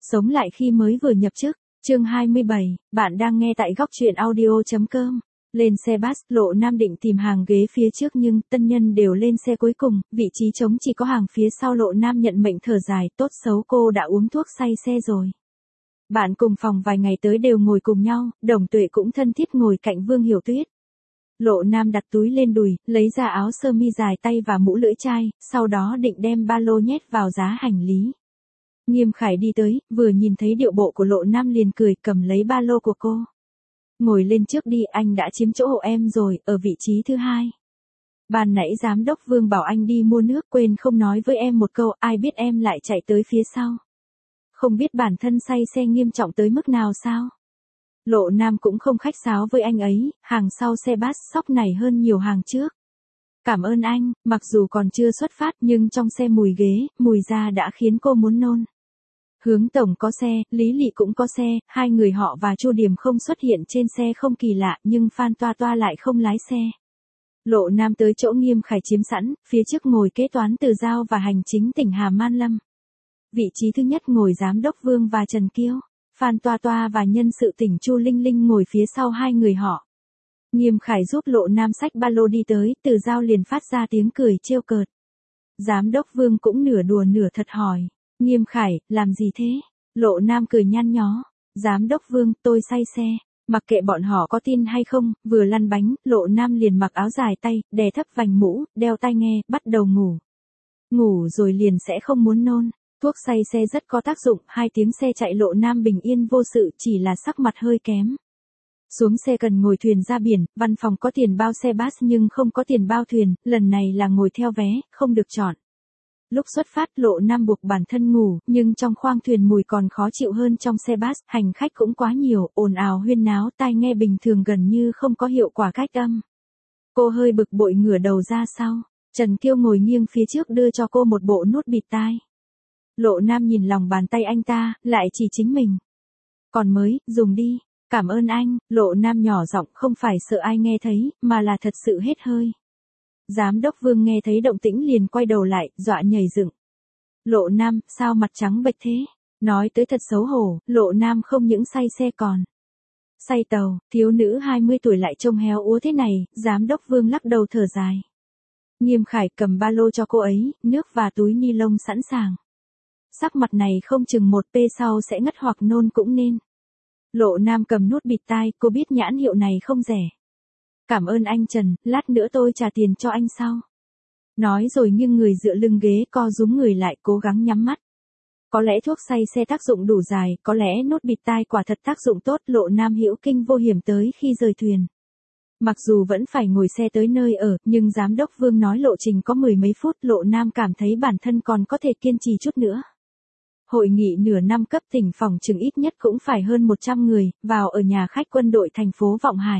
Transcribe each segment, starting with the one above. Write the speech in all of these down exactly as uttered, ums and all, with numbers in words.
Sống lại khi mới vừa nhập chức, chương hai mươi bảy, bạn đang nghe tại góc truyện audio.com. Lên xe bus, Lộ Nam định tìm hàng ghế phía trước nhưng tân nhân đều lên xe cuối cùng, vị trí trống chỉ có hàng phía sau. Lộ Nam nhận mệnh thở dài, tốt xấu cô đã uống thuốc say xe rồi. Bạn cùng phòng vài ngày tới đều ngồi cùng nhau, Đồng Tuệ cũng thân thiết ngồi cạnh Vương Hiểu Tuyết. Lộ Nam đặt túi lên đùi, lấy ra áo sơ mi dài tay và mũ lưỡi chai, sau đó định đem ba lô nhét vào giá hành lý. Nghiêm Khải đi tới, vừa nhìn thấy điệu bộ của Lộ Nam liền cười, cầm lấy ba lô của cô. Ngồi lên trước đi, anh đã chiếm chỗ hộ em rồi, ở vị trí thứ hai. Ban nãy giám đốc Vương bảo anh đi mua nước, quên không nói với em một câu, ai biết em lại chạy tới phía sau. Không biết bản thân say xe nghiêm trọng tới mức nào sao? Lộ Nam cũng không khách sáo với anh ấy, hàng sau xe bus sóc này hơn nhiều hàng trước. Cảm ơn anh, mặc dù còn chưa xuất phát nhưng trong xe mùi ghế, mùi da đã khiến cô muốn nôn. Hướng Tổng có xe, Lý Lị cũng có xe, hai người họ và Chu Điểm không xuất hiện trên xe không kỳ lạ nhưng Phan Toa Toa lại không lái xe. Lộ Nam tới chỗ Nghiêm Khải chiếm sẵn, phía trước ngồi kế toán Từ Giao và hành chính tỉnh Hà Man Lâm. Vị trí thứ nhất ngồi giám đốc Vương và Trần Kiêu, Phan Toa Toa và nhân sự tỉnh Chu Linh Linh ngồi phía sau hai người họ. Nghiêm Khải giúp Lộ Nam xách ba lô đi tới, Từ Giao liền phát ra tiếng cười trêu cợt. Giám đốc Vương cũng nửa đùa nửa thật hỏi. Nghiêm Khải, làm gì thế? Lộ Nam cười nhăn nhó. Giám đốc Vương, tôi say xe. Mặc kệ bọn họ có tin hay không, vừa lăn bánh, Lộ Nam liền mặc áo dài tay, đè thấp vành mũ, đeo tai nghe, bắt đầu ngủ. Ngủ rồi liền sẽ không muốn nôn. Thuốc say xe rất có tác dụng, hai tiếng xe chạy Lộ Nam bình yên vô sự, chỉ là sắc mặt hơi kém. Xuống xe cần ngồi thuyền ra biển, văn phòng có tiền bao xe bus nhưng không có tiền bao thuyền, lần này là ngồi theo vé, không được chọn. Lúc xuất phát Lộ Nam buộc bản thân ngủ, nhưng trong khoang thuyền mùi còn khó chịu hơn trong xe bus, hành khách cũng quá nhiều, ồn ào huyên náo, tai nghe bình thường gần như không có hiệu quả cách âm. Cô hơi bực bội ngửa đầu ra sau, Trần Kiêu ngồi nghiêng phía trước đưa cho cô một bộ nút bịt tai. Lộ Nam nhìn lòng bàn tay anh ta, lại chỉ chính mình. Còn mới, dùng đi, cảm ơn anh, Lộ Nam nhỏ giọng, không phải sợ ai nghe thấy, mà là thật sự hết hơi. Giám đốc Vương nghe thấy động tĩnh liền quay đầu lại, dọa nhảy dựng. Lộ Nam, sao mặt trắng bệch thế? Nói tới thật xấu hổ, Lộ Nam không những say xe còn say tàu, thiếu nữ hai mươi tuổi lại trông héo úa thế này, giám đốc Vương lắc đầu thở dài. Nghiêm Khải cầm ba lô cho cô ấy, nước và túi ni lông sẵn sàng. Sắc mặt này không chừng một pê sau sẽ ngất hoặc nôn cũng nên. Lộ Nam cầm nút bịt tai, cô biết nhãn hiệu này không rẻ. Cảm ơn anh Trần, lát nữa tôi trả tiền cho anh sau. Nói rồi nghiêng người dựa lưng ghế co rúm người lại cố gắng nhắm mắt. Có lẽ thuốc say xe tác dụng đủ dài, có lẽ nút bịt tai quả thật tác dụng tốt. Lộ Nam hữu kinh vô hiểm tới khi rời thuyền. Mặc dù vẫn phải ngồi xe tới nơi ở, nhưng giám đốc Vương nói lộ trình có mười mấy phút, Lộ Nam cảm thấy bản thân còn có thể kiên trì chút nữa. Hội nghị nửa năm cấp tỉnh phòng chừng ít nhất cũng phải hơn một trăm người, vào ở nhà khách quân đội thành phố Vọng Hải.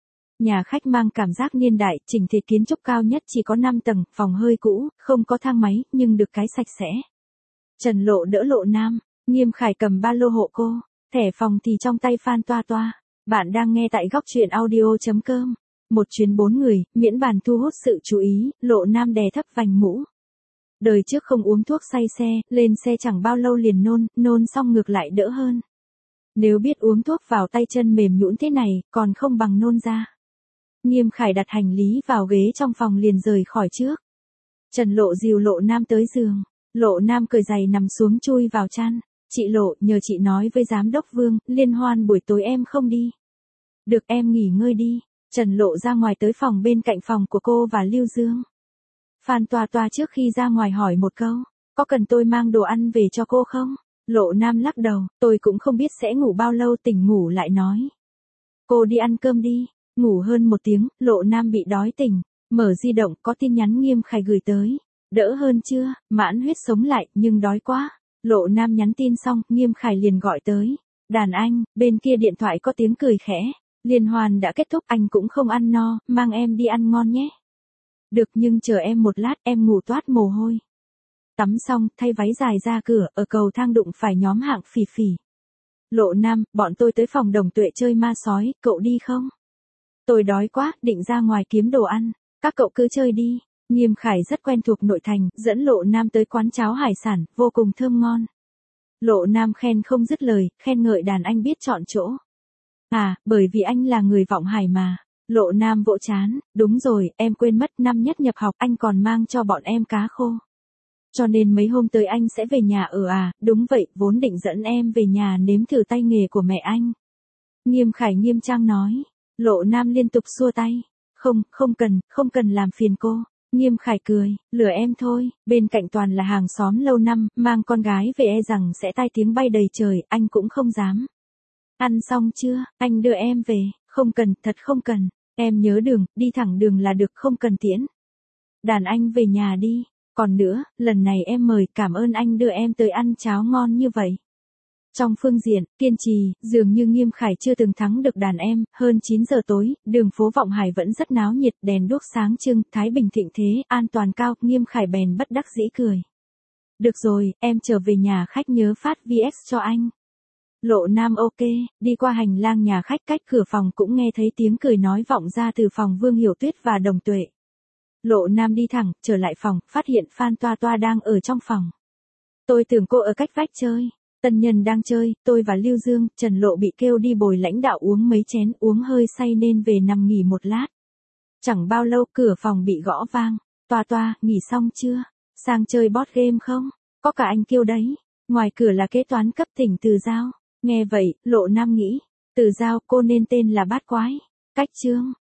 Nhà khách mang cảm giác niên đại, chỉnh thể kiến trúc cao nhất chỉ có năm tầng, phòng hơi cũ, không có thang máy, nhưng được cái sạch sẽ. Trần Lộ đỡ Lộ Nam, Nghiêm Khải cầm ba lô hộ cô, thẻ phòng thì trong tay Phan Toa Toa. Bạn đang nghe tại góc truyện audio.com. Một chuyến bốn người, miễn bàn thu hút sự chú ý, Lộ Nam đè thấp vành mũ. Đời trước không uống thuốc say xe, lên xe chẳng bao lâu liền nôn, nôn xong ngược lại đỡ hơn. Nếu biết uống thuốc vào tay chân mềm nhũn thế này, còn không bằng nôn ra. Nghiêm Khải đặt hành lý vào ghế trong phòng liền rời khỏi trước. Trần Lộ dìu Lộ Nam tới giường. Lộ Nam cởi giày nằm xuống chui vào chăn. Chị Lộ, nhờ chị nói với giám đốc Vương, liên hoan buổi tối em không đi. Được, em nghỉ ngơi đi. Trần Lộ ra ngoài tới phòng bên cạnh phòng của cô và Lưu Dương. Phan Toa Toa trước khi ra ngoài hỏi một câu, có cần tôi mang đồ ăn về cho cô không? Lộ Nam lắc đầu, tôi cũng không biết sẽ ngủ bao lâu, tỉnh ngủ lại nói. Cô đi ăn cơm đi. Ngủ hơn một tiếng, Lộ Nam bị đói tỉnh, mở di động có tin nhắn Nghiêm Khải gửi tới. Đỡ hơn chưa, mãn huyết sống lại, nhưng đói quá. Lộ Nam nhắn tin xong, Nghiêm Khải liền gọi tới. Đàn anh, bên kia điện thoại có tiếng cười khẽ. Liên hoan đã kết thúc, anh cũng không ăn no, mang em đi ăn ngon nhé. Được, nhưng chờ em một lát, em ngủ toát mồ hôi. Tắm xong, thay váy dài ra cửa, ở cầu thang đụng phải nhóm Hạng Phỉ Phỉ. Lộ Nam, bọn tôi tới phòng Đồng Tuệ chơi ma sói, cậu đi không? Tôi đói quá, định ra ngoài kiếm đồ ăn, các cậu cứ chơi đi. Nghiêm Khải rất quen thuộc nội thành, dẫn Lộ Nam tới quán cháo hải sản, vô cùng thơm ngon. Lộ Nam khen không dứt lời, khen ngợi đàn anh biết chọn chỗ. À, bởi vì anh là người Vọng Hải mà. Lộ Nam vỗ chán, đúng rồi, em quên mất năm nhất nhập học anh còn mang cho bọn em cá khô. Cho nên mấy hôm tới anh sẽ về nhà ở à, đúng vậy, vốn định dẫn em về nhà nếm thử tay nghề của mẹ anh. Nghiêm Khải nghiêm trang nói. Lộ Nam liên tục xua tay. Không, không cần, không cần làm phiền cô. Nghiêm Khải cười, lừa em thôi, bên cạnh toàn là hàng xóm lâu năm, mang con gái về e rằng sẽ tai tiếng bay đầy trời, anh cũng không dám. Ăn xong chưa, anh đưa em về, không cần, thật không cần, em nhớ đường, đi thẳng đường là được, không cần tiễn. Đàn anh về nhà đi, còn nữa, lần này em mời, cảm ơn anh đưa em tới ăn cháo ngon như vậy. Trong phương diện, kiên trì, dường như Nghiêm Khải chưa từng thắng được đàn em, hơn chín giờ tối, đường phố Vọng Hải vẫn rất náo nhiệt, đèn đuốc sáng trưng, thái bình thịnh thế, an toàn cao, Nghiêm Khải bèn bất đắc dĩ cười. Được rồi, em trở về nhà khách nhớ phát vê ét cho anh. Lộ Nam ok, đi qua hành lang nhà khách cách cửa phòng cũng nghe thấy tiếng cười nói vọng ra từ phòng Vương Hiểu Tuyết và Đồng Tuệ. Lộ Nam đi thẳng, trở lại phòng, phát hiện Phan Toa Toa đang ở trong phòng. Tôi tưởng cô ở cách vách chơi. Tân nhân đang chơi, tôi và Lưu Dương, Trần Lộ bị kêu đi bồi lãnh đạo uống mấy chén, uống hơi say nên về nằm nghỉ một lát. Chẳng bao lâu cửa phòng bị gõ vang. Toa Toa, nghỉ xong chưa? Sang chơi board game không? Có cả anh kêu đấy. Ngoài cửa là kế toán cấp tỉnh Từ Giao. Nghe vậy, Lộ Nam nghĩ. Từ Giao, cô nên tên là Bát Quái. Cách Trương.